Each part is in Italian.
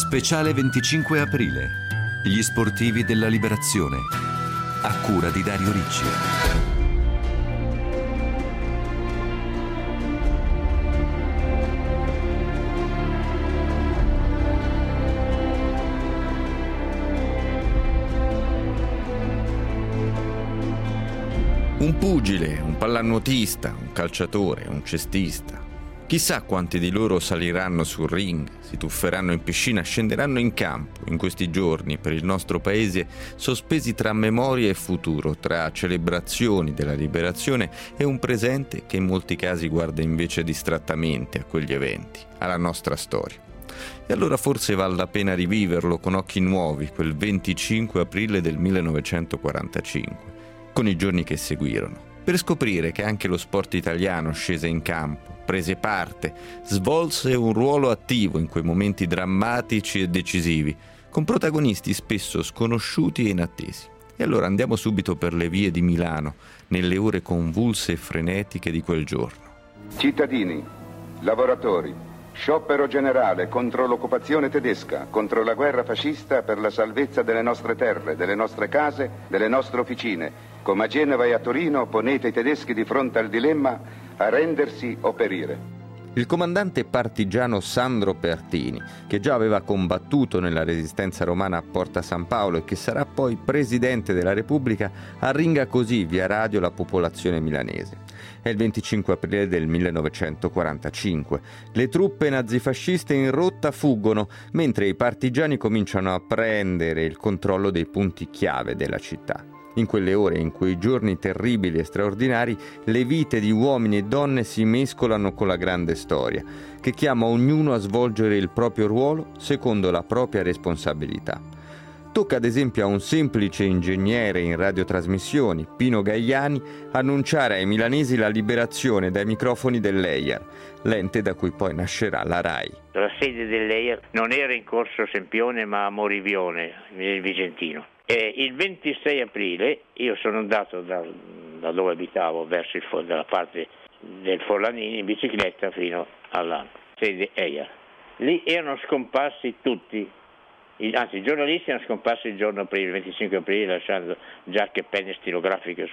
Speciale 25 aprile. Gli sportivi della liberazione. A cura di Dario Ricci. Un pugile, un pallanuotista, un calciatore, un cestista. Chissà quanti di loro saliranno sul ring, si tufferanno in piscina, scenderanno in campo in questi giorni per il nostro paese, sospesi tra memoria e futuro, tra celebrazioni della liberazione e un presente che in molti casi guarda invece distrattamente a quegli eventi, alla nostra storia. E allora forse vale la pena riviverlo con occhi nuovi, quel 25 aprile del 1945. Con i giorni che seguirono, per scoprire che anche lo sport italiano scese in campo, prese parte, svolse un ruolo attivo in quei momenti drammatici e decisivi, con protagonisti spesso sconosciuti e inattesi. E allora andiamo subito per le vie di Milano, nelle ore convulse e frenetiche di quel giorno. Cittadini, lavoratori, sciopero generale contro l'occupazione tedesca, contro la guerra fascista per la salvezza delle nostre terre, delle nostre case, delle nostre officine. Come a Genova e a Torino ponete i tedeschi di fronte al dilemma a rendersi o perire. Il comandante partigiano Sandro Pertini, che già aveva combattuto nella resistenza romana a Porta San Paolo e che sarà poi presidente della Repubblica, arringa così via radio la popolazione milanese. È il 25 aprile del 1945. Le truppe nazifasciste in rotta fuggono, mentre i partigiani cominciano a prendere il controllo dei punti chiave della città. In quelle ore, in quei giorni terribili e straordinari, le vite di uomini e donne si mescolano con la grande storia, che chiama ognuno a svolgere il proprio ruolo secondo la propria responsabilità. Tocca ad esempio a un semplice ingegnere in radiotrasmissioni, Pino Gaiani, annunciare ai milanesi la liberazione dai microfoni dell'EIAR, l'ente da cui poi nascerà la RAI. La sede dell'EIAR non era in Corso Sempione ma a Morivione, nel Vicentino. E il 26 aprile io sono andato da dove abitavo verso dalla parte del Forlanini in bicicletta fino alla sede EIAR. Lì erano scomparsi tutti, anzi i giornalisti erano scomparsi il giorno prima, il 25 aprile, lasciando giacche e penne stilografiche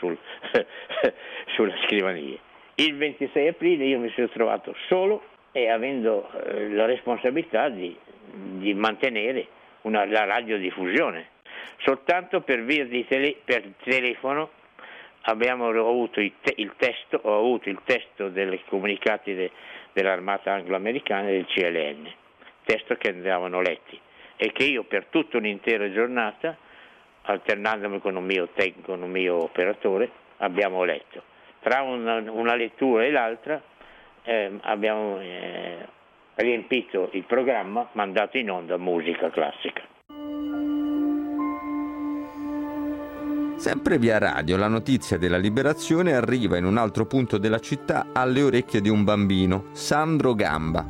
sulle scrivanie. Il 26 aprile io mi sono trovato solo e avendo la responsabilità di mantenere la radiodiffusione. Soltanto per via per telefono abbiamo avuto ho avuto il testo dei comunicati dell'armata anglo-americana e del CLN, testo che andavano letti e che io per tutta un'intera giornata, alternandomi con un mio tecnico, un mio operatore, abbiamo letto. Tra una lettura e l'altra abbiamo riempito il programma, mandato in onda musica classica. Sempre via radio, la notizia della liberazione arriva in un altro punto della città alle orecchie di un bambino, Sandro Gamba.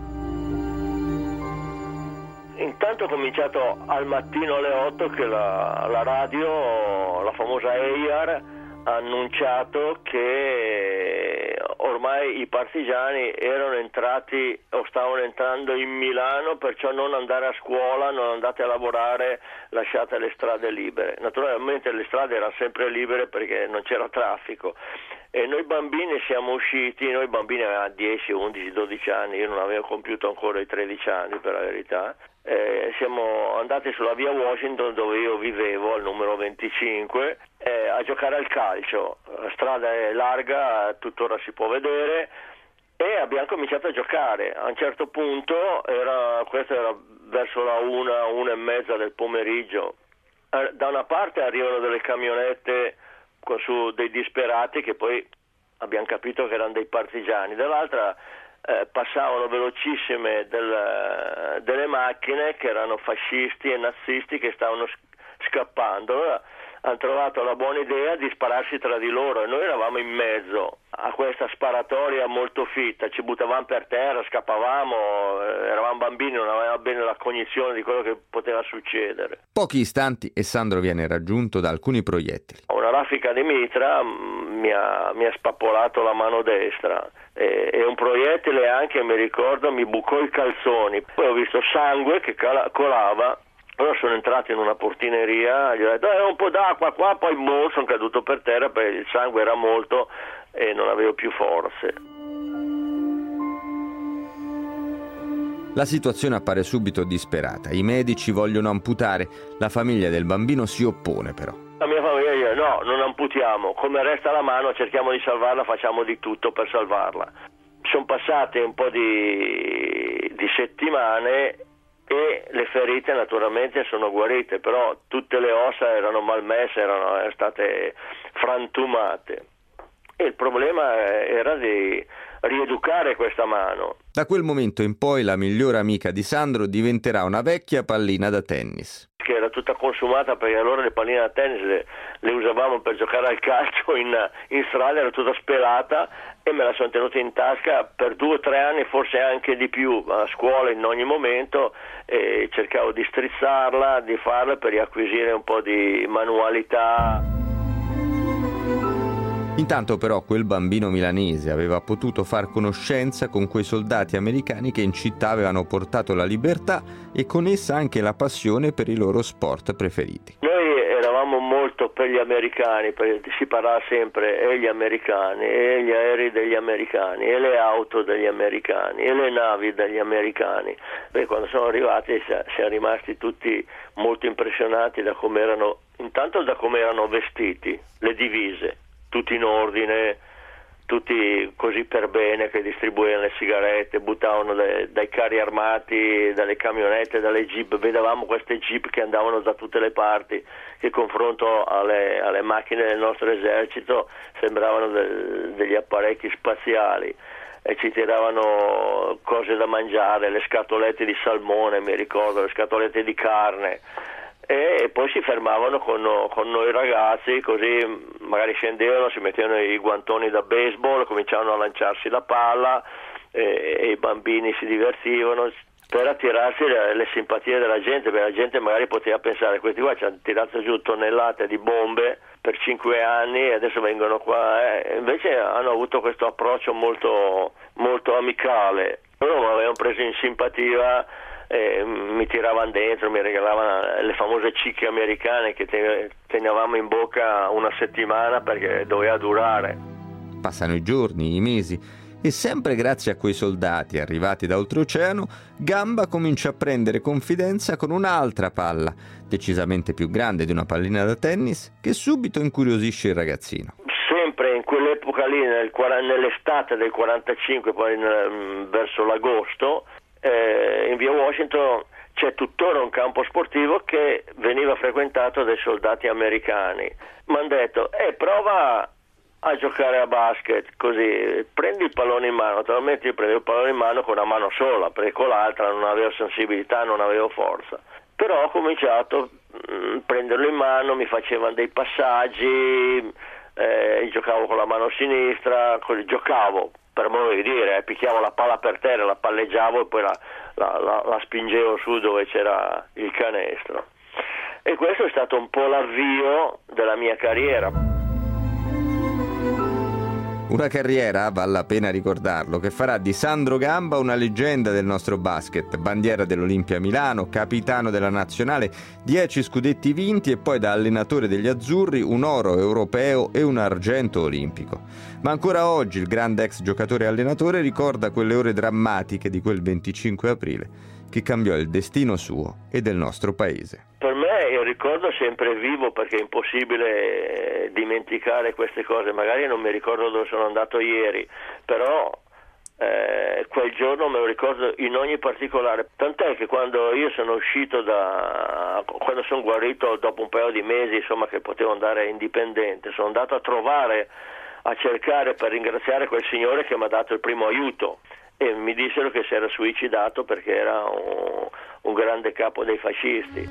Intanto ho cominciato al mattino alle 8 che la radio, la famosa EIAR, ha annunciato che ormai i partigiani erano entrati o stavano entrando in Milano, perciò non andare a scuola, non andate a lavorare, lasciate le strade libere. Naturalmente le strade erano sempre libere perché non c'era traffico e noi bambini siamo usciti, noi bambini avevamo 10, 11, 12 anni, io non avevo compiuto ancora i 13 anni per la verità. Siamo andati sulla via Washington dove io vivevo al numero 25 a giocare al calcio. La strada è larga, tuttora si può vedere, e abbiamo cominciato a giocare. A un certo punto questo era verso la 1 e mezza del pomeriggio. Da una parte arrivano delle camionette su dei disperati che poi abbiamo capito che erano dei partigiani, dall'altra passavano velocissime delle macchine che erano fascisti e nazisti che stavano scappando. Allora hanno trovato la buona idea di spararsi tra di loro e noi eravamo in mezzo a questa sparatoria molto fitta, ci buttavamo per terra, scappavamo, eravamo bambini, non avevamo bene la cognizione di quello che poteva succedere. Pochi istanti e Sandro viene raggiunto da alcuni proiettili. Una raffica di mitra mi ha spappolato la mano destra, e un proiettile anche, mi ricordo, mi bucò i calzoni. Poi ho visto sangue che colava. Allora sono entrato in una portineria, gli ho detto un po' d'acqua qua, poi sono caduto per terra perché il sangue era molto e non avevo più forze. La situazione appare subito disperata, i medici vogliono amputare, la famiglia del bambino si oppone però. La mia famiglia dice no, non amputiamo, come resta la mano cerchiamo di salvarla, facciamo di tutto per salvarla. Sono passate un po' di settimane e le ferite naturalmente sono guarite, però tutte le ossa erano malmesse, erano state frantumate e il problema era di rieducare questa mano. Da quel momento in poi la migliore amica di Sandro diventerà una vecchia pallina da tennis. Che era tutta consumata perché allora le palline da tennis le usavamo per giocare al calcio in strada, era tutta spelata e me la sono tenuta in tasca per 2 o 3 anni, forse anche di più, a scuola in ogni momento, e cercavo di strizzarla, di farla per riacquisire un po' di manualità. Intanto però quel bambino milanese aveva potuto far conoscenza con quei soldati americani che in città avevano portato la libertà e con essa anche la passione per i loro sport preferiti. Noi eravamo molto per gli americani, perché si parlava sempre e gli americani, e gli aerei degli americani, e le auto degli americani, e le navi degli americani. Beh, quando sono arrivati siamo rimasti tutti molto impressionati da come erano, intanto da come erano vestiti, le divise. Tutti in ordine, tutti così per bene, che distribuivano le sigarette, buttavano dai carri armati, dalle camionette, dalle jeep. Vedevamo queste jeep che andavano da tutte le parti, che confronto alle macchine del nostro esercito sembravano degli apparecchi spaziali, e ci tiravano cose da mangiare, le scatolette di salmone, mi ricordo, le scatolette di carne. E poi si fermavano con noi ragazzi, così magari scendevano, si mettevano i guantoni da baseball, cominciavano a lanciarsi la palla e i bambini si divertivano per attirarsi le simpatie della gente, perché la gente magari poteva pensare questi qua ci hanno tirato giù tonnellate di bombe per 5 anni e adesso vengono qua, invece hanno avuto questo approccio molto, molto amicale. Loro mi avevano preso in simpatia, mi tiravano dentro, mi regalavano le famose cicche americane che tenevamo in bocca 1 settimana perché doveva durare. Passano i giorni, i mesi e sempre grazie a quei soldati arrivati da oltreoceano, Gamba comincia a prendere confidenza con un'altra palla, decisamente più grande di una pallina da tennis, che subito incuriosisce il ragazzino. Sempre in quell'epoca lì, nell'estate del 45, poi verso l'agosto, in via Washington c'è tuttora un campo sportivo che veniva frequentato dai soldati americani. Mi hanno detto prova a giocare a basket, così prendi il pallone in mano. Naturalmente io prendevo il pallone in mano con una mano sola, perché con l'altra non avevo sensibilità, non avevo forza, però ho cominciato a prenderlo in mano, mi facevano dei passaggi, giocavo con la mano sinistra, giocavo per modo di dire, picchiavo la palla per terra, la palleggiavo e poi la spingevo su dove c'era il canestro. E questo è stato un po' l'avvio della mia carriera. Una carriera, vale la pena ricordarlo, che farà di Sandro Gamba una leggenda del nostro basket, bandiera dell'Olimpia Milano, capitano della nazionale, 10 scudetti vinti e poi da allenatore degli azzurri un oro europeo e un argento olimpico. Ma ancora oggi il grande ex giocatore e allenatore ricorda quelle ore drammatiche di quel 25 aprile che cambiò il destino suo e del nostro paese. Per me il ricordo è sempre vivo perché è impossibile dimenticare queste cose. Magari non mi ricordo dove sono andato ieri, però quel giorno me lo ricordo in ogni particolare. Tant'è che quando io sono uscito quando sono guarito dopo un paio di mesi, insomma, che potevo andare indipendente, sono andato a cercare per ringraziare quel signore che mi ha dato il primo aiuto. E mi dissero che si era suicidato perché era un grande capo dei fascisti.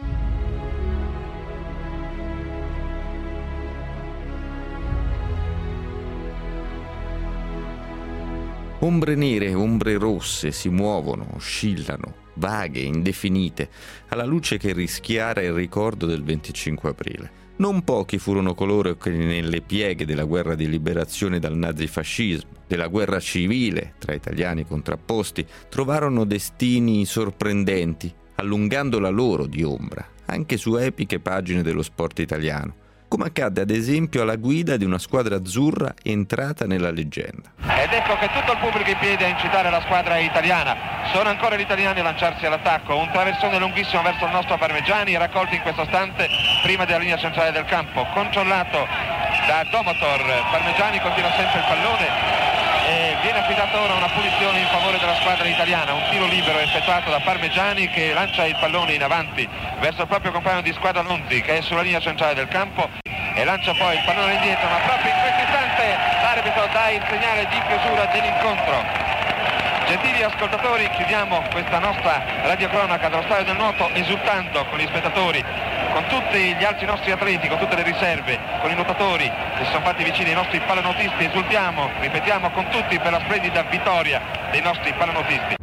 Ombre nere, ombre rosse si muovono, oscillano, vaghe, indefinite, alla luce che rischiara il ricordo del 25 aprile. Non pochi furono coloro che nelle pieghe della guerra di liberazione dal nazifascismo, della guerra civile tra italiani contrapposti, trovarono destini sorprendenti, allungando la loro di ombra, anche su epiche pagine dello sport italiano, come accadde ad esempio alla guida di una squadra azzurra entrata nella leggenda. Ed ecco che tutto il pubblico in piedi a incitare la squadra italiana. Sono ancora gli italiani a lanciarsi all'attacco, un traversone lunghissimo verso il nostro Parmegiani, raccolto in questo istante prima della linea centrale del campo, controllato da Domotor. Parmegiani continua sempre il pallone e viene affidata ora una punizione in favore della squadra italiana, un tiro libero effettuato da Parmegiani che lancia il pallone in avanti verso il proprio compagno di squadra Lonzi, che è sulla linea centrale del campo, e lancia poi il pallone indietro, ma proprio in questo istante l'arbitro dà il segnale di chiusura dell'incontro. Gentili ascoltatori, chiudiamo questa nostra radiocronaca dello Stadio del Nuoto esultando con gli spettatori, con tutti gli altri nostri atleti, con tutte le riserve, con i nuotatori che si sono fatti vicini ai nostri pallanotisti. Esultiamo, ripetiamo, con tutti per la splendida vittoria dei nostri pallanotisti.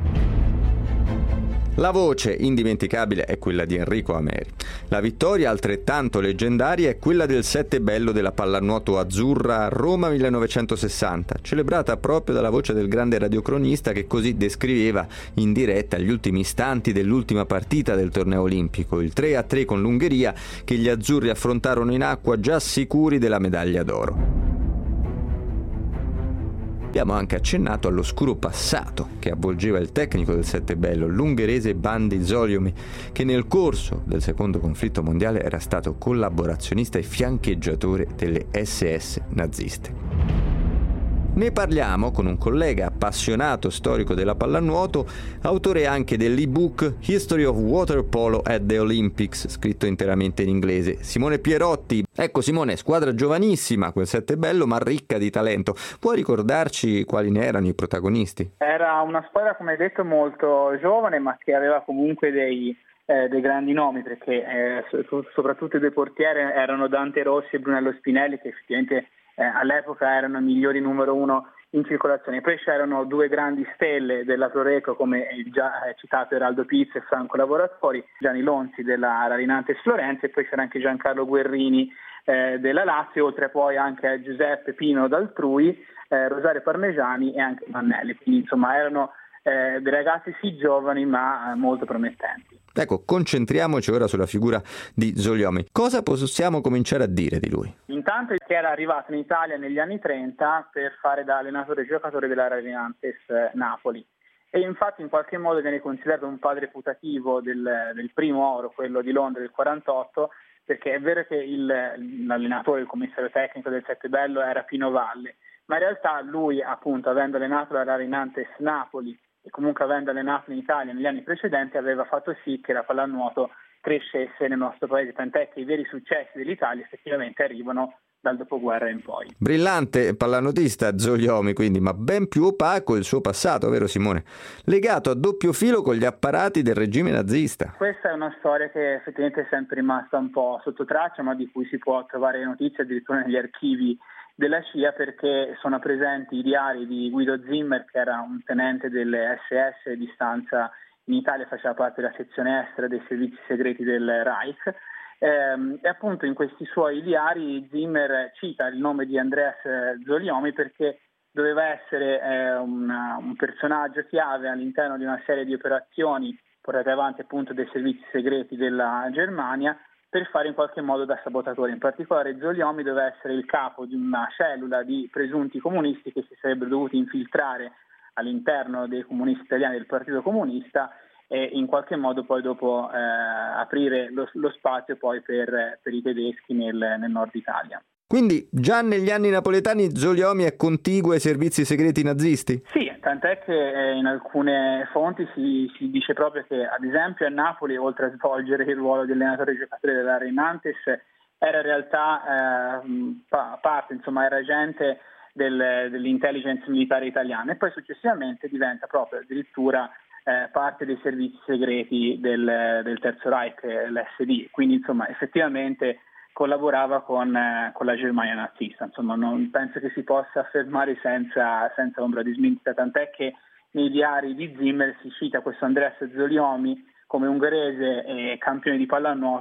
La voce indimenticabile è quella di Enrico Ameri. La vittoria altrettanto leggendaria è quella del Sette Bello della pallanuoto azzurra a Roma 1960, celebrata proprio dalla voce del grande radiocronista che così descriveva in diretta gli ultimi istanti dell'ultima partita del torneo olimpico, il 3-3 con l'Ungheria, che gli azzurri affrontarono in acqua già sicuri della medaglia d'oro. Abbiamo anche accennato all'oscuro passato che avvolgeva il tecnico del Sette Bello, l'ungherese Bandi Zolyomi, che nel corso del secondo conflitto mondiale era stato collaborazionista e fiancheggiatore delle SS naziste. Ne parliamo con un collega appassionato storico della pallanuoto, autore anche dell'ebook History of Water Polo at the Olympics, scritto interamente in inglese, Simone Pierotti. Ecco Simone, squadra giovanissima, quel Sette Bello, ma ricca di talento. Puoi ricordarci quali ne erano i protagonisti? Era una squadra, come hai detto, molto giovane, ma che aveva comunque dei grandi nomi, perché soprattutto i due portieri erano Dante Rossi e Brunello Spinelli, che effettivamente all'epoca erano i migliori numero uno in circolazione. Poi c'erano due grandi stelle della Proreco, come il già citato Eraldo Pizzo e Franco Lavoratori, Gianni Lonzi della Rarinantes Florenza, e poi c'era anche Giancarlo Guerrini della Lazio, oltre poi anche a Giuseppe Pino d'Altrui, Rosario Parmegiani e anche Mannelli. Quindi insomma erano dei ragazzi sì giovani ma molto promettenti. Ecco, concentriamoci ora sulla figura di Zolyomi. Cosa possiamo cominciare a dire di lui? Intanto che era arrivato in Italia negli anni 30 per fare da allenatore e giocatore della Rarinantes Napoli, e infatti in qualche modo viene considerato un padre putativo del primo oro, quello di Londra del 48, perché è vero che l'allenatore, il commissario tecnico del Sette Bello era Pino Valle, ma in realtà lui, appunto, avendo allenato la Rarinantes Napoli e comunque avendo allenato in Italia negli anni precedenti, aveva fatto sì che la pallanuoto crescesse nel nostro paese, tant'è che i veri successi dell'Italia effettivamente arrivano dal dopoguerra in poi. Brillante pallanotista Zolyomi, quindi, ma ben più opaco il suo passato, vero Simone? Legato a doppio filo con gli apparati del regime nazista. Questa è una storia che effettivamente è sempre rimasta un po' sotto traccia, ma di cui si può trovare notizie addirittura negli archivi della CIA, perché sono presenti i diari di Guido Zimmer, che era un tenente delle SS di stanza in Italia, faceva parte della sezione estera dei servizi segreti del Reich, e appunto in questi suoi diari Zimmer cita il nome di Andreas Zolyomi perché doveva essere un personaggio chiave all'interno di una serie di operazioni portate avanti appunto dai servizi segreti della Germania, per fare in qualche modo da sabotatore. In particolare Zolyomi doveva essere il capo di una cellula di presunti comunisti che si sarebbero dovuti infiltrare all'interno dei comunisti italiani del Partito Comunista e in qualche modo poi dopo aprire lo spazio poi per i tedeschi nel nord Italia. Quindi già negli anni napoletani Zolyomi è contiguo ai servizi segreti nazisti? Sì, tant'è che in alcune fonti si dice proprio che ad esempio a Napoli, oltre a svolgere il ruolo di allenatore e giocatore della Rarinantes, era in realtà parte, insomma era agente dell'intelligence militare italiana, e poi successivamente diventa proprio addirittura parte dei servizi segreti del Terzo Reich, l'SD, quindi insomma effettivamente collaborava con la Germania nazista. Insomma, non penso che si possa affermare senza ombra di smentita, tant'è che nei diari di Zimmer si cita questo Andreas Zolyomi come ungherese e campione di pallanuoto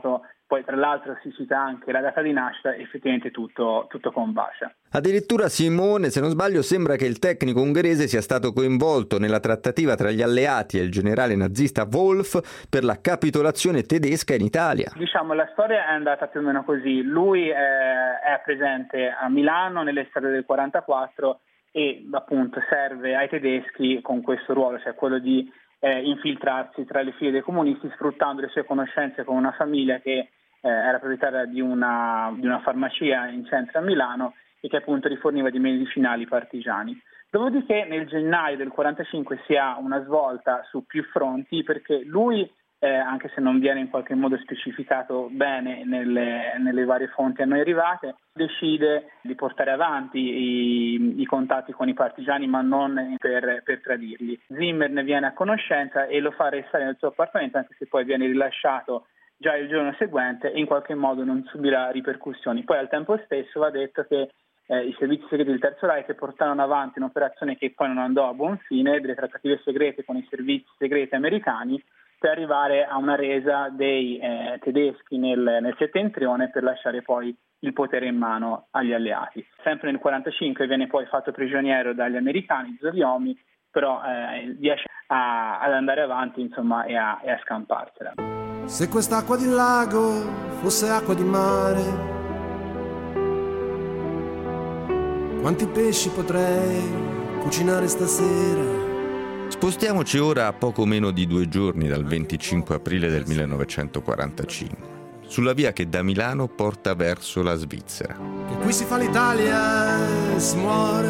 poi tra l'altro si cita anche la data di nascita, effettivamente tutto combacia. Addirittura Simone, se non sbaglio, sembra che il tecnico ungherese sia stato coinvolto nella trattativa tra gli alleati e il generale nazista Wolf per la capitolazione tedesca in Italia. Diciamo, la storia è andata più o meno così. Lui è presente a Milano nell'estate del 44 e appunto serve ai tedeschi con questo ruolo, cioè quello di infiltrarsi tra le file dei comunisti, sfruttando le sue conoscenze con una famiglia che era proprietaria di una farmacia in centro a Milano e che appunto riforniva di medicinali partigiani. Dopodiché nel gennaio del 45 si ha una svolta su più fronti, perché lui, anche se non viene in qualche modo specificato bene nelle varie fonti a noi arrivate, decide di portare avanti i contatti con i partigiani, ma non per tradirli. Zimmer ne viene a conoscenza e lo fa restare nel suo appartamento, anche se poi viene rilasciato già il giorno seguente e in qualche modo non subirà ripercussioni. Poi al tempo stesso va detto che i servizi segreti del Terzo Reich portarono avanti un'operazione che poi non andò a buon fine, delle trattative segrete con i servizi segreti americani, per arrivare a una resa dei tedeschi nel settentrione per lasciare poi il potere in mano agli alleati. Sempre nel 1945 viene poi fatto prigioniero dagli americani, Zoviomi, però riesce ad andare avanti, insomma, e a scamparsela. Se quest'acqua di lago fosse acqua di mare, quanti pesci potrei cucinare stasera? Spostiamoci ora a poco meno di 2 giorni dal 25 aprile del 1945, sulla via che da Milano porta verso la Svizzera. Che qui si fa l'Italia e si muore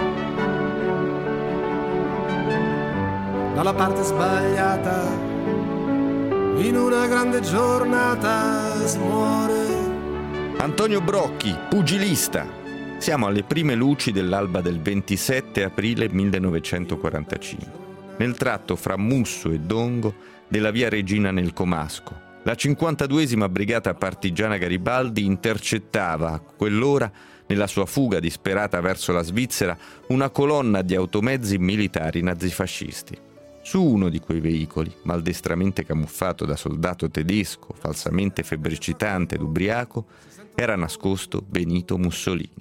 dalla parte sbagliata, in una grande giornata si muore. Antonio Brocchi, pugilista. Siamo alle prime luci dell'alba del 27 aprile 1945, nel tratto fra Musso e Dongo della via Regina nel Comasco. La 52esima Brigata Partigiana Garibaldi intercettava a quell'ora, nella sua fuga disperata verso la Svizzera, una colonna di automezzi militari nazifascisti. Su uno di quei veicoli, maldestramente camuffato da soldato tedesco, falsamente febbricitante ed ubriaco, era nascosto Benito Mussolini.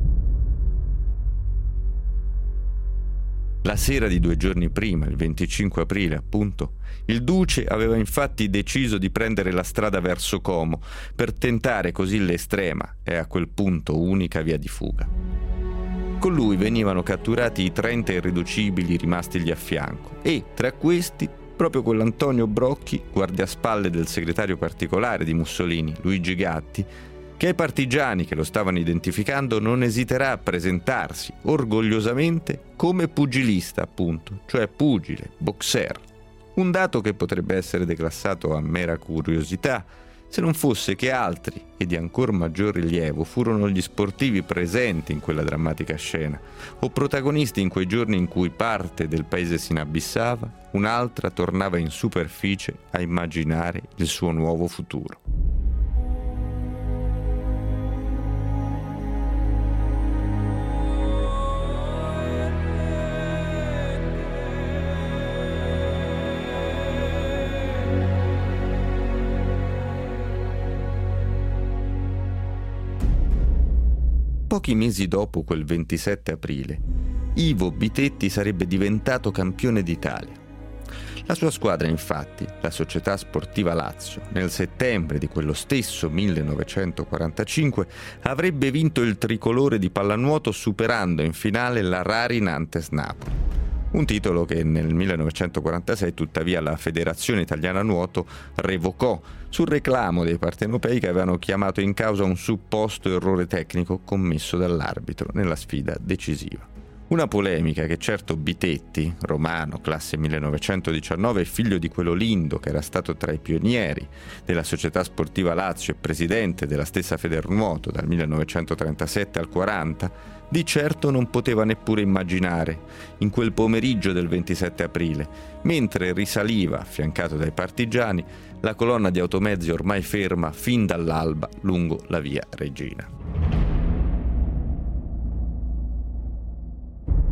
La sera di 2 giorni prima, il 25 aprile appunto, il duce aveva infatti deciso di prendere la strada verso Como per tentare così l'estrema e a quel punto unica via di fuga. Con lui venivano catturati i 30 irriducibili rimastigli a fianco e, tra questi, proprio quell'Antonio Brocchi, guardaespalle del segretario particolare di Mussolini, Luigi Gatti, che ai partigiani che lo stavano identificando non esiterà a presentarsi orgogliosamente come pugilista, appunto, cioè pugile, boxer. Un dato che potrebbe essere declassato a mera curiosità, se non fosse che altri, e di ancor maggior rilievo, furono gli sportivi presenti in quella drammatica scena, o protagonisti in quei giorni in cui parte del paese si inabissava, un'altra tornava in superficie a immaginare il suo nuovo futuro. Pochi mesi dopo quel 27 aprile, Ivo Bitetti sarebbe diventato campione d'Italia. La sua squadra, infatti, la Società Sportiva Lazio, nel settembre di quello stesso 1945, avrebbe vinto il tricolore di pallanuoto superando in finale la Rari Nantes Napoli. Un titolo che nel 1946 tuttavia la Federazione Italiana Nuoto revocò sul reclamo dei partenopei che avevano chiamato in causa un supposto errore tecnico commesso dall'arbitro nella sfida decisiva. Una polemica che certo Bitetti, romano, classe 1919 e figlio di quello Lindo che era stato tra i pionieri della Società Sportiva Lazio e presidente della stessa Federnuoto dal 1937 al 40, di certo non poteva neppure immaginare in quel pomeriggio del 27 aprile, mentre risaliva, affiancato dai partigiani, la colonna di automezzi ormai ferma fin dall'alba lungo la via Regina.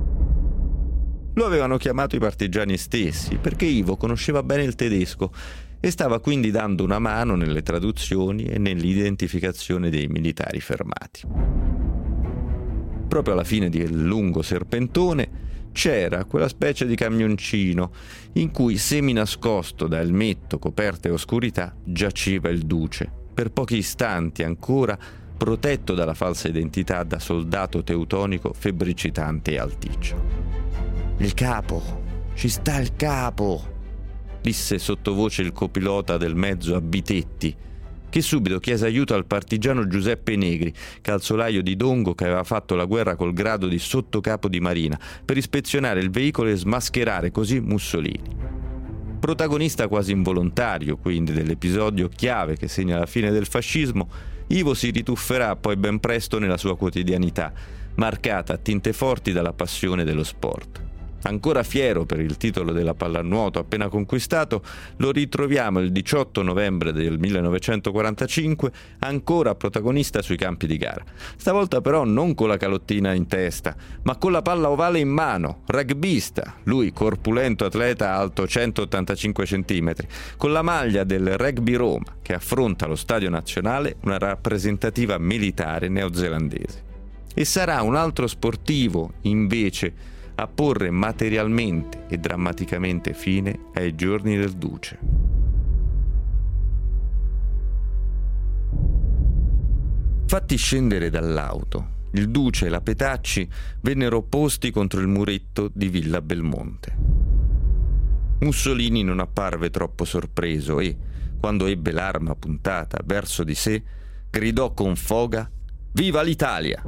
Lo avevano chiamato i partigiani stessi perché Ivo conosceva bene il tedesco e stava quindi dando una mano nelle traduzioni e nell'identificazione dei militari fermati. Proprio alla fine del lungo serpentone c'era quella specie di camioncino in cui, seminascosto da elmetto, coperta e oscurità, giaceva il duce, per pochi istanti ancora protetto dalla falsa identità da soldato teutonico febbricitante e alticcio. «Il capo! Ci sta il capo!» disse sottovoce il copilota del mezzo a Bitetti, che subito chiese aiuto al partigiano Giuseppe Negri, calzolaio di Dongo che aveva fatto la guerra col grado di sottocapo di marina, per ispezionare il veicolo e smascherare così Mussolini. Protagonista quasi involontario, quindi, dell'episodio chiave che segna la fine del fascismo, Ivo si ritufferà poi ben presto nella sua quotidianità, marcata a tinte forti dalla passione dello sport. Ancora fiero per il titolo della pallanuoto appena conquistato, lo ritroviamo il 18 novembre del 1945 ancora protagonista sui campi di gara. Stavolta però non con la calottina in testa, ma con la palla ovale in mano, rugbista, lui corpulento atleta alto 185 cm, con la maglia del Rugby Roma che affronta allo Stadio Nazionale una rappresentativa militare neozelandese. E sarà un altro sportivo, invece, a porre materialmente e drammaticamente fine ai giorni del duce. Fatti scendere dall'auto, il duce e la Petacci vennero posti contro il muretto di Villa Belmonte. Mussolini non apparve troppo sorpreso e, quando ebbe l'arma puntata verso di sé, gridò con foga: «Viva l'Italia!»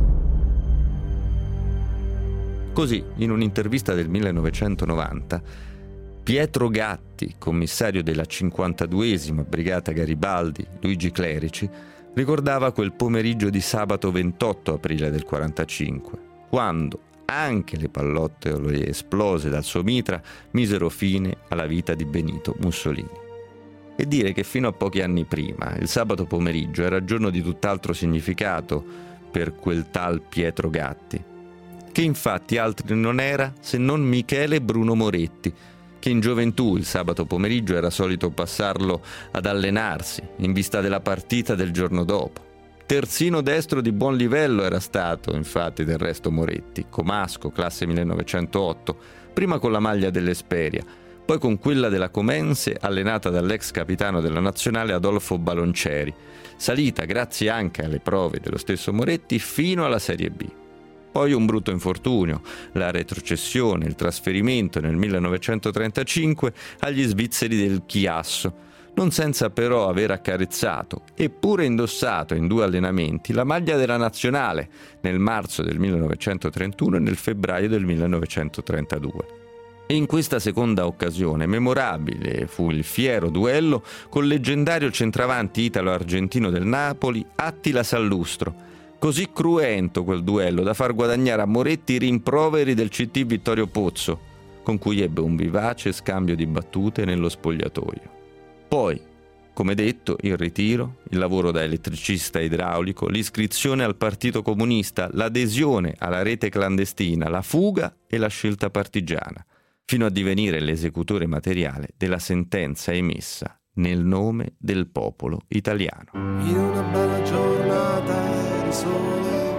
Così, in un'intervista del 1990, Pietro Gatti, commissario della 52esima Brigata Garibaldi, Luigi Clerici, ricordava quel pomeriggio di sabato 28 aprile del 45, quando anche le pallottole esplose dal suo mitra misero fine alla vita di Benito Mussolini. E dire che fino a pochi anni prima, il sabato pomeriggio era giorno di tutt'altro significato per quel tal Pietro Gatti, che infatti altri non era se non Michele Bruno Moretti, che in gioventù il sabato pomeriggio era solito passarlo ad allenarsi in vista della partita del giorno dopo. Terzino destro di buon livello era stato, infatti, del resto Moretti, comasco, classe 1908, prima con la maglia dell'Esperia, poi con quella della Comense, allenata dall'ex capitano della nazionale Adolfo Baloncieri, salita grazie anche alle prove dello stesso Moretti fino alla Serie B. Poi un brutto infortunio, la retrocessione, il trasferimento nel 1935 agli svizzeri del Chiasso, non senza però aver accarezzato e pure indossato in 2 allenamenti la maglia della nazionale nel marzo del 1931 e nel febbraio del 1932. E in questa seconda occasione memorabile fu il fiero duello col leggendario centravanti italo-argentino del Napoli Attila Sallustro. Così cruento quel duello da far guadagnare a Moretti i rimproveri del CT Vittorio Pozzo, con cui ebbe un vivace scambio di battute nello spogliatoio. Poi, come detto, il ritiro, il lavoro da elettricista idraulico, l'iscrizione al Partito Comunista, l'adesione alla rete clandestina, la fuga e la scelta partigiana, fino a divenire l'esecutore materiale della sentenza emessa nel nome del popolo italiano. In una bella giornata di sole,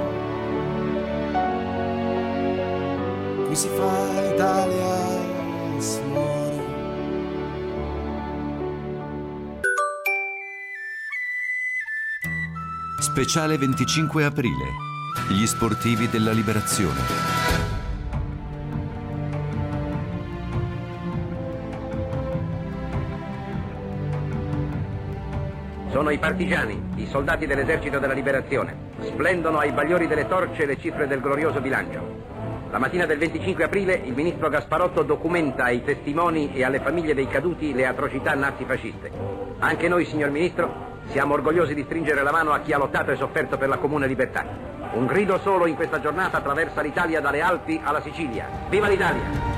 qui si fa l'Italia e si muore. Speciale 25 aprile. Gli sportivi della liberazione. Sono i partigiani, i soldati dell'esercito della liberazione. Splendono ai bagliori delle torce le cifre del glorioso bilancio. La mattina del 25 aprile il ministro Gasparotto documenta ai testimoni e alle famiglie dei caduti le atrocità nazifasciste. Anche noi, signor ministro, siamo orgogliosi di stringere la mano a chi ha lottato e sofferto per la comune libertà. Un grido solo in questa giornata attraversa l'Italia dalle Alpi alla Sicilia. Viva l'Italia!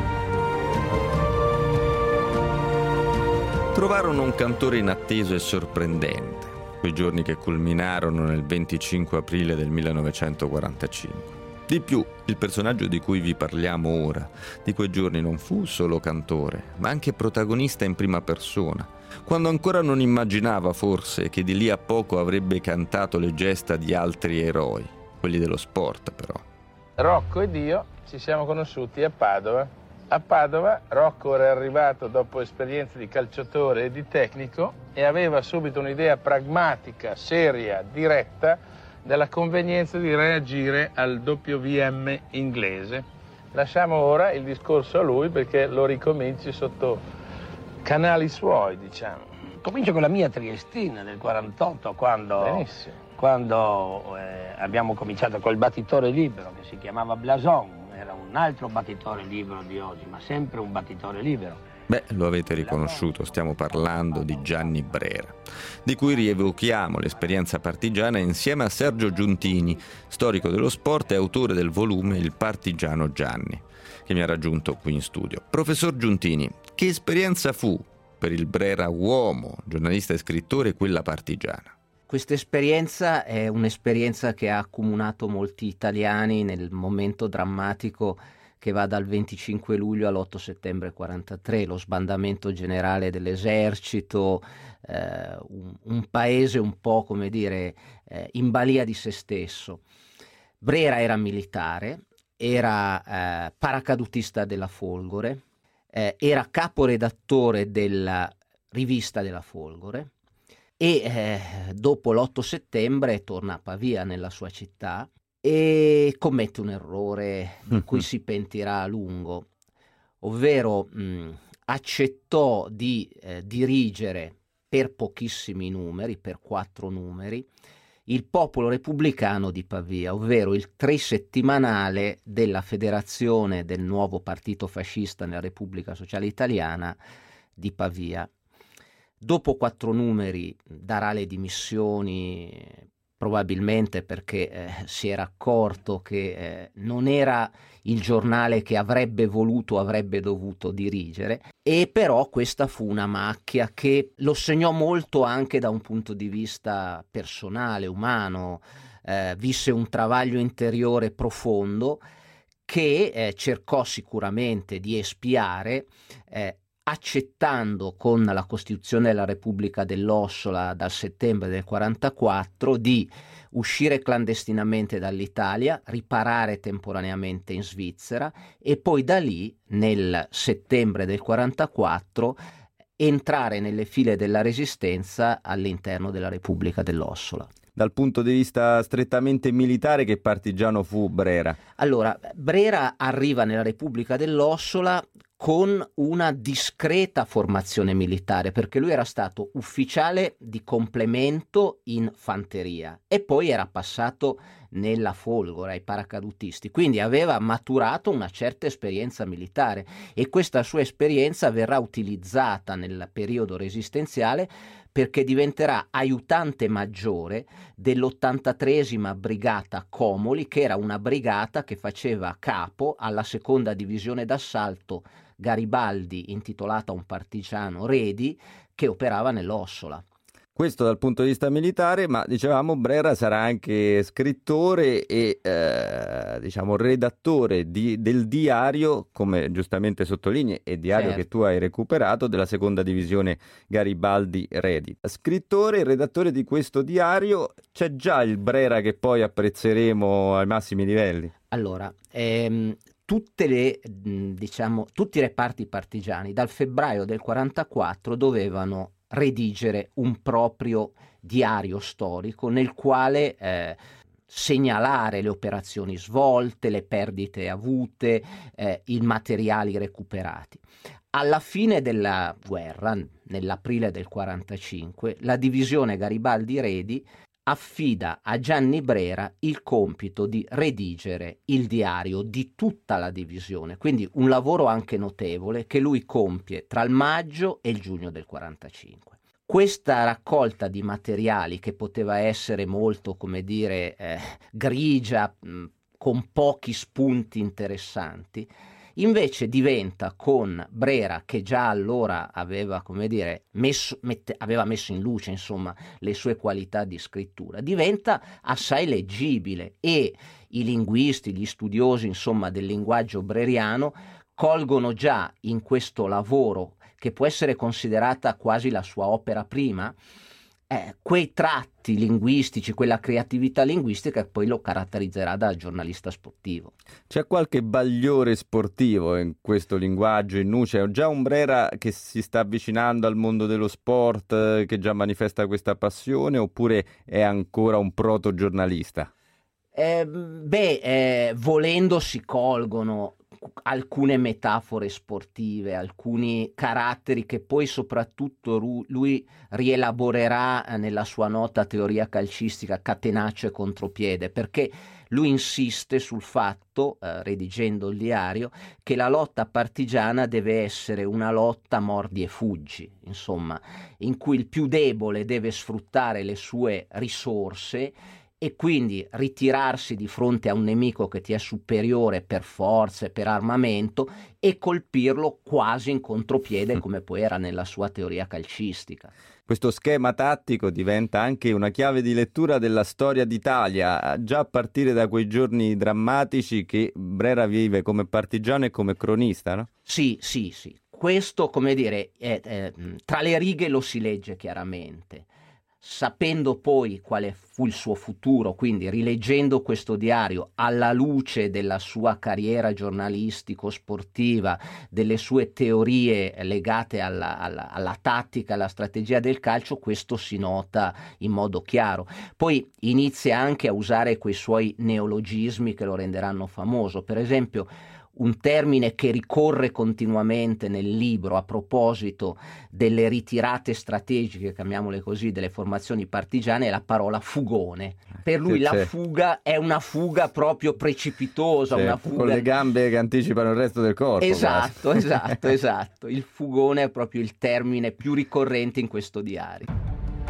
Trovarono un cantore inatteso e sorprendente, quei giorni che culminarono nel 25 aprile del 1945. Di più, il personaggio di cui vi parliamo ora, di quei giorni non fu solo cantore, ma anche protagonista in prima persona, quando ancora non immaginava forse che di lì a poco avrebbe cantato le gesta di altri eroi, quelli dello sport però. Rocco ed io ci siamo conosciuti a Padova. A Padova Rocco era arrivato dopo esperienze di calciatore e di tecnico e aveva subito un'idea pragmatica, seria, diretta della convenienza di reagire al WM inglese. Lasciamo ora il discorso a lui perché lo ricominci sotto canali suoi, diciamo. Comincio con la mia Triestina del 48, quando abbiamo cominciato col battitore libero che si chiamava Blason. Era un altro battitore libero di oggi, ma sempre un battitore libero. Beh, lo avete riconosciuto, stiamo parlando di Gianni Brera, di cui rievochiamo l'esperienza partigiana insieme a Sergio Giuntini, storico dello sport e autore del volume Il partigiano Gianni, che mi ha raggiunto qui in studio. Professor Giuntini, che esperienza fu per il Brera uomo, giornalista e scrittore, quella partigiana? Questa esperienza è un'esperienza che ha accomunato molti italiani nel momento drammatico che va dal 25 luglio all'8 settembre 43, lo sbandamento generale dell'esercito, un paese un po', come dire, in balia di se stesso. Brera era militare, era paracadutista della Folgore, era caporedattore della rivista della Folgore e dopo l'8 settembre torna a Pavia, nella sua città, e commette un errore di cui si pentirà a lungo, ovvero accettò di dirigere per pochissimi numeri, per 4 numeri, il Popolo Repubblicano di Pavia, ovvero il trisettimanale della federazione del nuovo partito fascista nella Repubblica Sociale Italiana di Pavia. Dopo 4 numeri darà le dimissioni, probabilmente perché si era accorto che non era il giornale che avrebbe voluto, avrebbe dovuto dirigere, e però questa fu una macchia che lo segnò molto anche da un punto di vista personale, umano, visse un travaglio interiore profondo che cercò sicuramente di espiare, accettando con la Costituzione della Repubblica dell'Ossola dal settembre del 44 di uscire clandestinamente dall'Italia, riparare temporaneamente in Svizzera e poi da lì nel settembre del 44 entrare nelle file della Resistenza all'interno della Repubblica dell'Ossola. Dal punto di vista strettamente militare, che partigiano fu Brera? Allora, Brera arriva nella Repubblica dell'Ossola con una discreta formazione militare, perché lui era stato ufficiale di complemento in fanteria e poi era passato nella Folgore ai paracadutisti, quindi aveva maturato una certa esperienza militare e questa sua esperienza verrà utilizzata nel periodo resistenziale perché diventerà aiutante maggiore dell'83esima Brigata Comoli, che era una brigata che faceva capo alla seconda divisione d'assalto Garibaldi, intitolata Un partigiano Redi, che operava nell'Ossola. Questo dal punto di vista militare, ma dicevamo Brera sarà anche scrittore e redattore del diario, come giustamente sottolinei, è diario certo, che tu hai recuperato, della seconda divisione Garibaldi Redi. Scrittore e redattore di questo diario, c'è già il Brera che poi apprezzeremo ai massimi livelli? Allora, tutti i reparti partigiani dal febbraio del 44 dovevano redigere un proprio diario storico nel quale segnalare le operazioni svolte, le perdite avute, i materiali recuperati. Alla fine della guerra, nell'aprile del 45, la divisione Garibaldi Redi affida a Gianni Brera il compito di redigere il diario di tutta la divisione, quindi un lavoro anche notevole che lui compie tra il maggio e il giugno del 45. Questa raccolta di materiali, che poteva essere molto, come dire, grigia, con pochi spunti interessanti, Invece diventa, con Brera, che già allora aveva, come dire, aveva messo in luce, insomma, le sue qualità di scrittura, diventa assai leggibile, e i linguisti, gli studiosi, insomma, del linguaggio breriano colgono già in questo lavoro, che può essere considerata quasi la sua opera prima, quei tratti linguistici, quella creatività linguistica che poi lo caratterizzerà da giornalista sportivo. C'è qualche bagliore sportivo in questo linguaggio, in Nuce? È già un Brera che si sta avvicinando al mondo dello sport, che già manifesta questa passione, oppure è ancora un proto-giornalista? Volendo si colgono alcune metafore sportive, alcuni caratteri che poi soprattutto lui rielaborerà nella sua nota teoria calcistica Catenaccio e Contropiede, perché lui insiste sul fatto, redigendo il diario, che la lotta partigiana deve essere una lotta mordi e fuggi, insomma, in cui il più debole deve sfruttare le sue risorse e quindi ritirarsi di fronte a un nemico che ti è superiore per forze, per armamento, e colpirlo quasi in contropiede, come poi era nella sua teoria calcistica. Questo schema tattico diventa anche una chiave di lettura della storia d'Italia, già a partire da quei giorni drammatici che Brera vive come partigiano e come cronista, no? Sì. Questo, come dire, tra le righe lo si legge chiaramente. Sapendo poi quale fu il suo futuro, quindi rileggendo questo diario alla luce della sua carriera giornalistico-sportiva, delle sue teorie legate alla tattica, alla strategia del calcio, questo si nota in modo chiaro. Poi inizia anche a usare quei suoi neologismi che lo renderanno famoso. Per esempio, un termine che ricorre continuamente nel libro a proposito delle ritirate strategiche, chiamiamole così, delle formazioni partigiane, è la parola fugone. Per lui la fuga è una fuga proprio precipitosa, una fuga con le gambe che anticipano il resto del corpo. Esatto. Il fugone è proprio il termine più ricorrente in questo diario.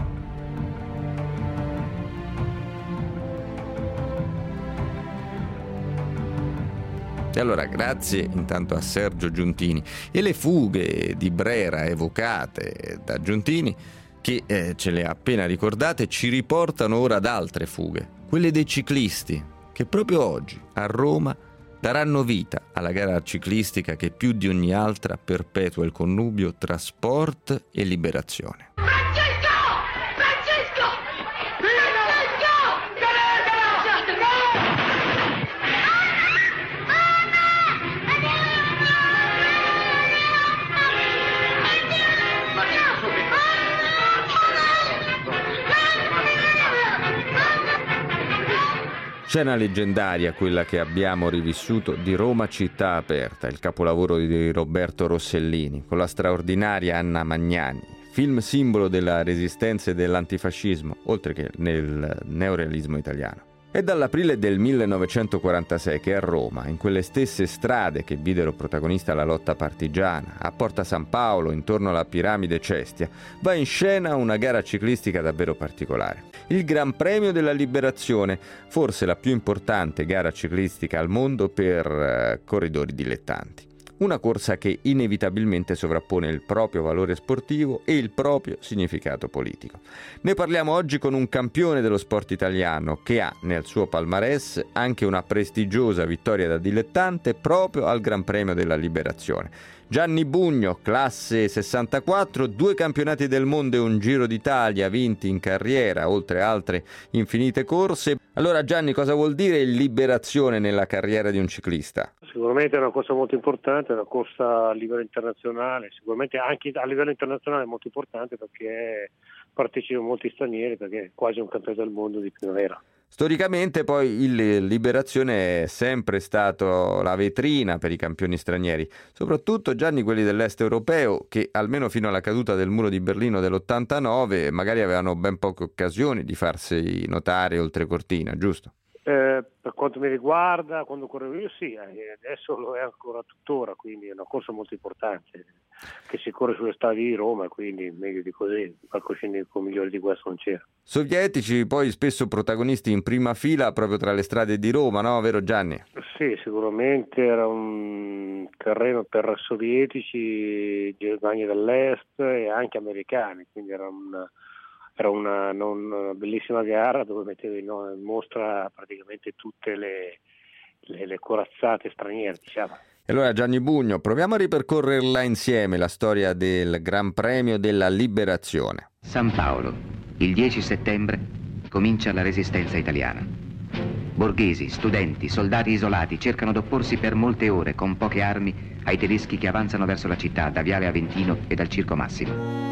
E allora grazie intanto a Sergio Giuntini. E le fughe di Brera evocate da Giuntini, che ce le ha appena ricordate, ci riportano ora ad altre fughe, quelle dei ciclisti, che proprio oggi a Roma daranno vita alla gara ciclistica che più di ogni altra perpetua il connubio tra sport e liberazione. Scena leggendaria quella che abbiamo rivissuto di Roma città aperta, il capolavoro di Roberto Rossellini, con la straordinaria Anna Magnani, film simbolo della resistenza e dell'antifascismo, oltre che nel neorealismo italiano. È dall'aprile del 1946 che a Roma, in quelle stesse strade che videro protagonista la lotta partigiana, a Porta San Paolo, intorno alla piramide Cestia, va in scena una gara ciclistica davvero particolare. Il Gran Premio della Liberazione, forse la più importante gara ciclistica al mondo per corridori dilettanti. Una corsa che inevitabilmente sovrappone il proprio valore sportivo e il proprio significato politico. Ne parliamo oggi con un campione dello sport italiano che ha nel suo palmarès anche una prestigiosa vittoria da dilettante proprio al Gran Premio della Liberazione. Gianni Bugno, classe 64, 2 campionati del mondo e un Giro d'Italia vinti in carriera, oltre altre infinite corse. Allora Gianni, cosa vuol dire liberazione nella carriera di un ciclista? Sicuramente è una corsa molto importante, è una corsa a livello internazionale, sicuramente anche a livello internazionale è molto importante perché partecipano molti stranieri, perché è quasi un campionato del mondo di primavera. Storicamente poi il Liberazione è sempre stato la vetrina per i campioni stranieri, soprattutto Gianni quelli dell'est europeo che almeno fino alla caduta del muro di Berlino dell'89 magari avevano ben poche occasioni di farsi notare oltre cortina, giusto? Per quanto mi riguarda, quando correvo io sì, adesso lo è ancora tuttora, quindi è una corsa molto importante che si corre sulle strade di Roma, quindi meglio di così, il palcoscenico migliore di questo non c'era. Sovietici poi spesso protagonisti in prima fila proprio tra le strade di Roma, no? Vero Gianni? Sì, sicuramente era un terreno per sovietici, Germania dell'Est e anche americani, quindi era una bellissima gara dove mettevi in mostra praticamente tutte le corazzate straniere, diciamo. E allora Gianni Bugno, proviamo a ripercorrerla insieme, la storia del Gran Premio della Liberazione. San Paolo, il 10 settembre, comincia la resistenza italiana. Borghesi, studenti, soldati isolati cercano d'opporsi per molte ore con poche armi ai tedeschi che avanzano verso la città da Viale Aventino e dal Circo Massimo.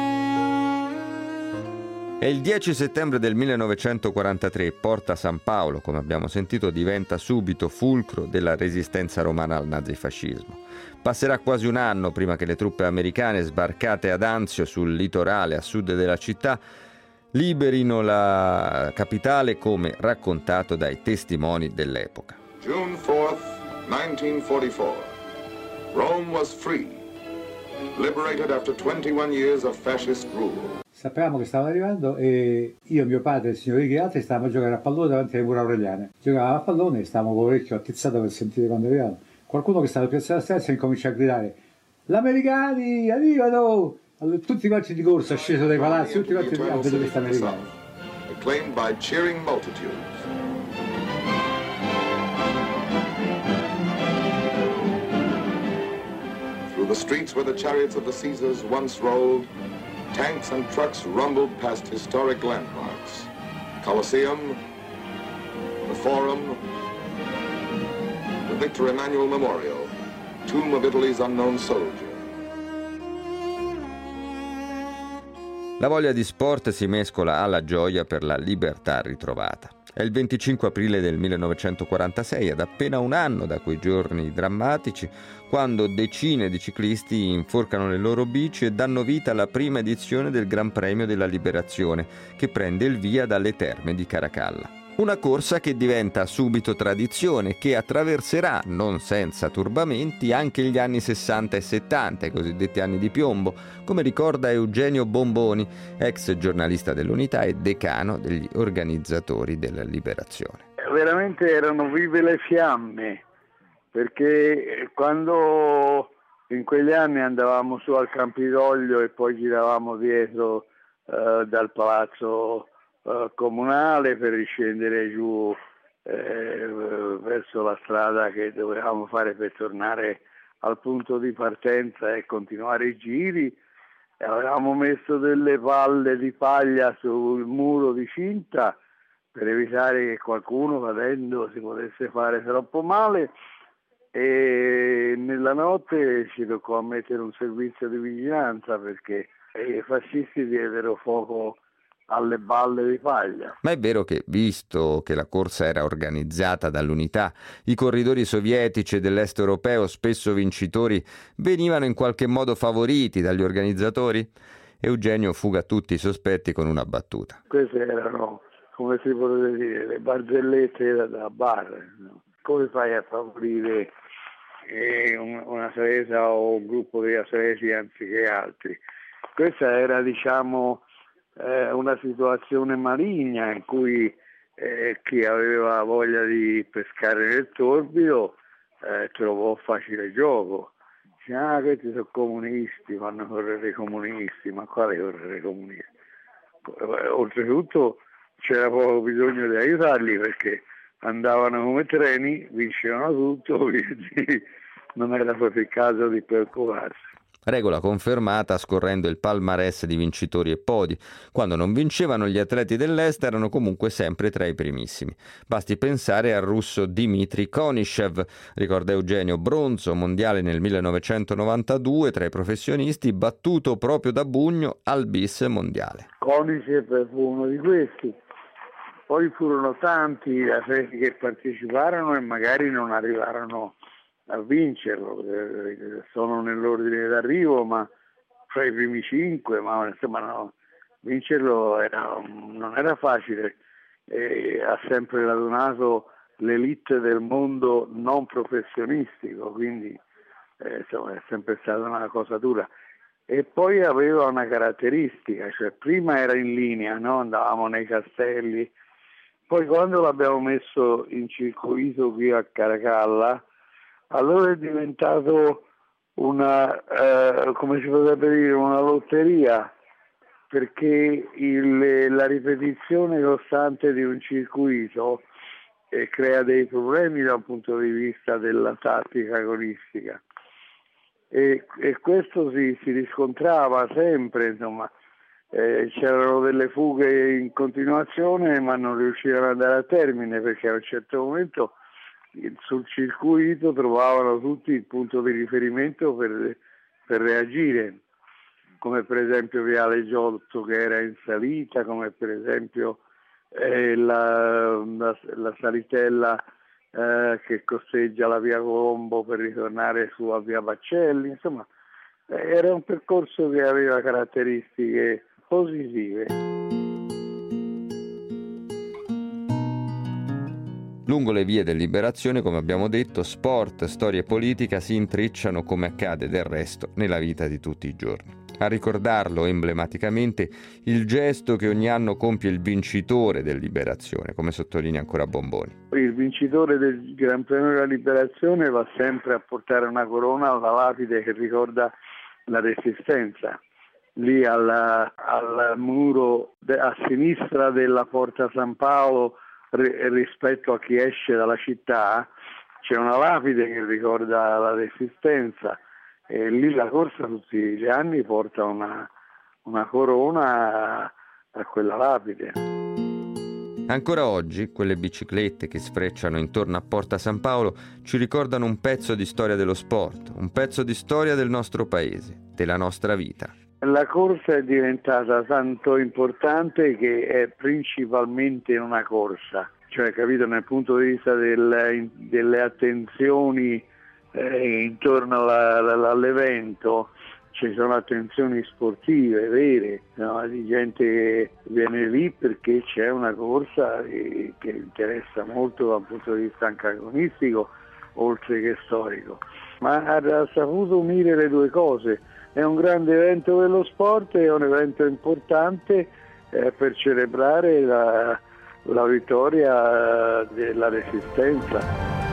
E il 10 settembre del 1943 Porta San Paolo, come abbiamo sentito, diventa subito fulcro della resistenza romana al nazifascismo. Passerà quasi un anno prima che le truppe americane, sbarcate ad Anzio sul litorale a sud della città, liberino la capitale, come raccontato dai testimoni dell'epoca. June 4th, 1944. Rome was free, liberated after 21 years of fascist rule. Sapevamo che stavano arrivando e io, mio padre e il signor Righiati stavamo a giocare a pallone davanti alle mura aureliane. Giocavamo a pallone e stavamo con l'orecchio attizzato per sentire quando arrivavano. Qualcuno che stava piazzato a stanza incomincia a gridare: "Gli americani arrivano!" Allora, tutti quanti di corsa, sceso dai palazzi, tutti quanti a vedere questi americani. Acclaimed by cheering multitudes. Through the streets where the chariots of the Caesars once rolled, tanks and trucks rumbled past historic landmarks. Colosseum, the Forum, the Victor Emmanuel Memorial, tomb of Italy's unknown soldier. La voglia di sport si mescola alla gioia per la libertà ritrovata. È il 25 aprile del 1946, ad appena un anno da quei giorni drammatici, quando decine di ciclisti inforcano le loro bici e danno vita alla prima edizione del Gran Premio della Liberazione, che prende il via dalle terme di Caracalla. Una corsa che diventa subito tradizione, che attraverserà, non senza turbamenti, anche gli anni 60 e 70, i cosiddetti anni di piombo, come ricorda Eugenio Bomboni, ex giornalista dell'Unità e decano degli organizzatori della Liberazione. Veramente erano vive le fiamme, perché quando in quegli anni andavamo su al Campidoglio e poi giravamo dietro dal palazzo comunale per riscendere giù verso la strada che dovevamo fare per tornare al punto di partenza e continuare i giri, avevamo messo delle palle di paglia sul muro di cinta per evitare che qualcuno cadendo si potesse fare troppo male, e nella notte ci toccò mettere un servizio di vigilanza perché i fascisti diedero fuoco alle balle di paglia. Ma è vero che, visto che la corsa era organizzata dall'Unità, i corridori sovietici e dell'est europeo, spesso vincitori, venivano in qualche modo favoriti dagli organizzatori? Eugenio fuga tutti i sospetti con una battuta. Queste erano, come si potrebbe dire, le barzellette da bar. No? Come fai a favorire una Salesa o un gruppo di atleti anziché altri? Questa era, diciamo, una situazione maligna in cui chi aveva voglia di pescare nel torbido trovò facile gioco. Dice, questi sono comunisti, fanno correre i comunisti, ma quale correre i comunisti? Oltretutto c'era poco bisogno di aiutarli perché andavano come treni, vincevano tutto, quindi non era proprio il caso di preoccuparsi. Regola confermata scorrendo il palmarès di vincitori e podi. Quando non vincevano, gli atleti dell'Est erano comunque sempre tra i primissimi. Basti pensare al russo Dmitry Konishev, ricorda Eugenio, bronzo mondiale nel 1992 tra i professionisti, battuto proprio da Bugno al bis mondiale. Konishev fu uno di questi. Poi furono tanti gli atleti che parteciparono e magari non arrivarono a vincerlo, sono nell'ordine d'arrivo, ma fra i primi 5, ma insomma no, vincerlo non era facile, ha sempre radunato l'elite del mondo non professionistico, quindi insomma è sempre stata una cosa dura. E poi aveva una caratteristica, cioè prima era in linea, no? Andavamo nei castelli Poi quando l'abbiamo messo in circuito qui a Caracalla, allora è diventato una, come si potrebbe dire, una lotteria, perché la ripetizione costante di un circuito crea dei problemi dal punto di vista della tattica agonistica, e questo si riscontrava sempre, insomma. C'erano delle fughe in continuazione ma non riuscivano ad andare a termine, perché a un certo momento sul circuito trovavano tutti il punto di riferimento per reagire, come per esempio Viale Giotto che era in salita, come per esempio la salitella che costeggia la via Colombo per ritornare su a via Baccelli. Insomma, era un percorso che aveva caratteristiche positive. Lungo le vie del Liberazione, come abbiamo detto, sport, storia e politica si intrecciano, come accade del resto nella vita di tutti i giorni. A ricordarlo emblematicamente il gesto che ogni anno compie il vincitore del Liberazione, come sottolinea ancora Bomboni. Il vincitore del Gran Premio della Liberazione va sempre a portare una corona alla lapide che ricorda la Resistenza. Lì al muro a sinistra della Porta San Paolo, rispetto a chi esce dalla città, c'è una lapide che ricorda la Resistenza, e lì la corsa tutti gli anni porta una corona a quella lapide. Ancora oggi quelle biciclette che sfrecciano intorno a Porta San Paolo ci ricordano un pezzo di storia dello sport, un pezzo di storia del nostro paese, della nostra vita. La corsa è diventata tanto importante che è principalmente una corsa, cioè, capito, nel punto di vista delle attenzioni intorno all'evento. Ci sono attenzioni sportive vere, no? Di gente che viene lì perché c'è una corsa che interessa molto dal punto di vista anche agonistico, oltre che storico. Ma ha saputo unire le due cose. È un grande evento dello sport, è un evento importante per celebrare la vittoria della Resistenza.